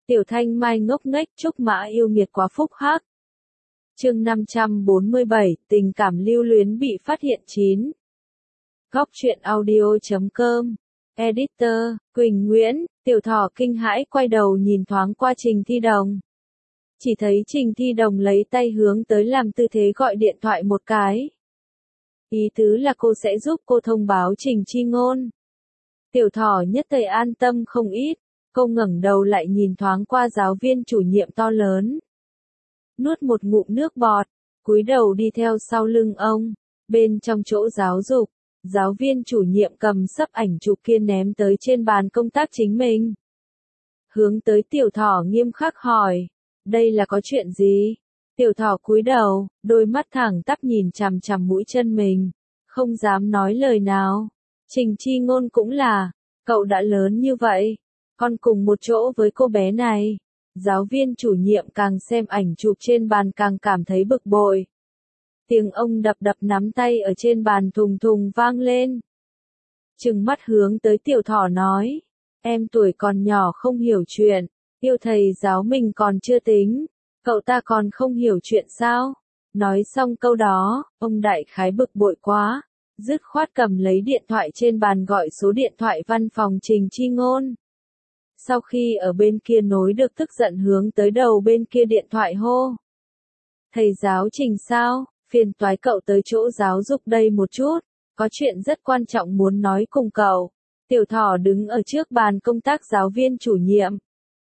Tiểu Thanh Mai ngốc nghếch Trúc Mã yêu nghiệt quá phúc hắc. Chương 547, tình cảm lưu luyến bị phát hiện 9. Góc truyện audio.com. Editor, Quỳnh Nguyễn. Tiểu Thỏ kinh hãi quay đầu nhìn thoáng qua Trình Thi Đồng. Chỉ thấy Trình Thi Đồng lấy tay hướng tới làm tư thế gọi điện thoại một cái. Ý tứ là cô sẽ giúp cô thông báo Trình Chi Ngôn. Tiểu Thỏ nhất thời an tâm không ít, cô ngẩng đầu lại nhìn thoáng qua giáo viên chủ nhiệm to lớn. Nuốt một ngụm nước bọt, cúi đầu đi theo sau lưng ông, bên trong chỗ giáo dục, giáo viên chủ nhiệm cầm sấp ảnh chụp kia ném tới trên bàn công tác chính mình. Hướng tới Tiểu Thỏ nghiêm khắc hỏi, đây là có chuyện gì? Tiểu Thỏ cúi đầu, đôi mắt thẳng tắp nhìn chằm chằm mũi chân mình, không dám nói lời nào. Trình Chi Ngôn cũng là, cậu đã lớn như vậy, còn cùng một chỗ với cô bé này. Giáo viên chủ nhiệm càng xem ảnh chụp trên bàn càng cảm thấy bực bội. Tiếng ông đập đập nắm tay ở trên bàn thùng thùng vang lên. Trừng mắt hướng tới Tiểu Thỏ nói, em tuổi còn nhỏ không hiểu chuyện, yêu thầy giáo mình còn chưa tính, cậu ta còn không hiểu chuyện sao? Nói xong câu đó, ông đại khái bực bội quá, dứt khoát cầm lấy điện thoại trên bàn gọi số điện thoại văn phòng Trình Chi Ngôn. Sau khi ở bên kia nối được tức giận hướng tới đầu bên kia điện thoại hô. Thầy giáo Trình sao, phiền toái cậu tới chỗ giáo dục đây một chút, có chuyện rất quan trọng muốn nói cùng cậu. Tiểu Thỏ đứng ở trước bàn công tác giáo viên chủ nhiệm.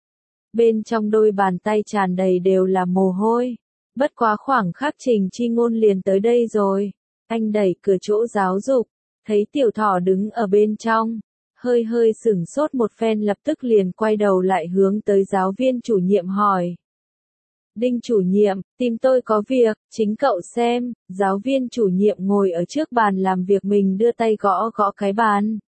Bên trong đôi bàn tay tràn đầy đều là mồ hôi. Bất quá khoảng khắc Trình Chi Ngôn liền tới đây rồi. Anh đẩy cửa chỗ giáo dục, thấy Tiểu Thỏ đứng ở bên trong. Hơi hơi sửng sốt một phen lập tức liền quay đầu lại hướng tới giáo viên chủ nhiệm hỏi. Đinh chủ nhiệm, tìm tôi có việc, chính cậu xem. Giáo viên chủ nhiệm ngồi ở trước bàn làm việc mình đưa tay gõ gõ cái bàn.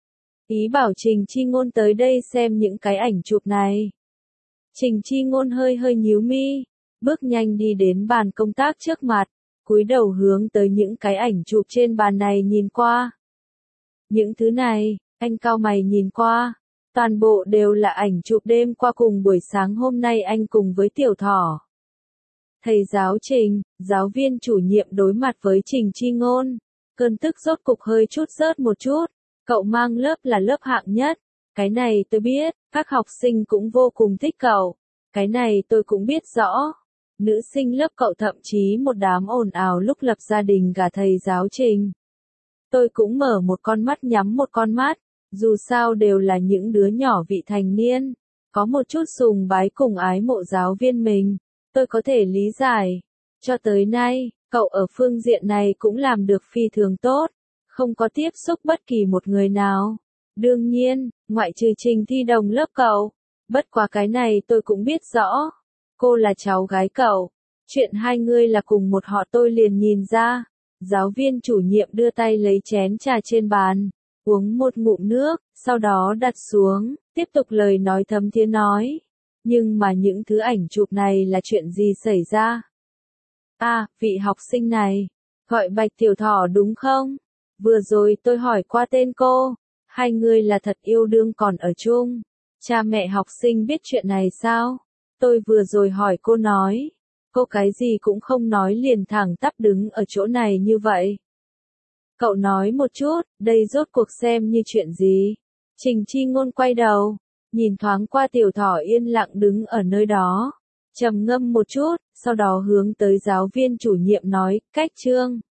Ý bảo Trình Chi Ngôn tới đây xem những cái ảnh chụp này. Trình Chi Ngôn hơi hơi nhíu mi, bước nhanh đi đến bàn công tác trước mặt, cúi đầu hướng tới những cái ảnh chụp trên bàn này nhìn qua. Những thứ này, anh cau mày nhìn qua, toàn bộ đều là ảnh chụp đêm qua cùng buổi sáng hôm nay anh cùng với Tiểu Thỏ. Thầy giáo Trình, giáo viên chủ nhiệm đối mặt với Trình Chi Ngôn, cơn tức rốt cục hơi chút rớt một chút, cậu mang lớp là lớp hạng nhất, cái này tôi biết, các học sinh cũng vô cùng thích cậu, cái này tôi cũng biết rõ. Nữ sinh lớp cậu thậm chí một đám ồn ào lúc lập gia đình cả thầy giáo Trình. Tôi cũng mở một con mắt nhắm một con mắt, dù sao đều là những đứa nhỏ vị thành niên, có một chút sùng bái cùng ái mộ giáo viên mình, tôi có thể lý giải. Cho tới nay, cậu ở phương diện này cũng làm được phi thường tốt, không có tiếp xúc bất kỳ một người nào. Đương nhiên, ngoại trừ Trình Thi Đồng lớp cậu, bất quá cái này tôi cũng biết rõ. Cô là cháu gái cậu, chuyện hai người là cùng một họ tôi liền nhìn ra. Giáo viên chủ nhiệm đưa tay lấy chén trà trên bàn, uống một ngụm nước, sau đó đặt xuống, tiếp tục lời nói thấm thía nói. Nhưng mà những thứ ảnh chụp này là chuyện gì xảy ra? À, vị học sinh này, gọi Bạch Tiểu Thỏ đúng không? Vừa rồi tôi hỏi qua tên cô, hai người là thật yêu đương còn ở chung. Cha mẹ học sinh biết chuyện này sao? Tôi vừa rồi hỏi cô nói. Cô cái gì cũng không nói liền thẳng tắp đứng ở chỗ này như vậy. Cậu nói một chút, đây rốt cuộc xem như chuyện gì? Trình Chi Ngôn quay đầu, nhìn thoáng qua Tiểu Thỏ yên lặng đứng ở nơi đó. Trầm ngâm một chút, sau đó hướng tới giáo viên chủ nhiệm nói, cách chương.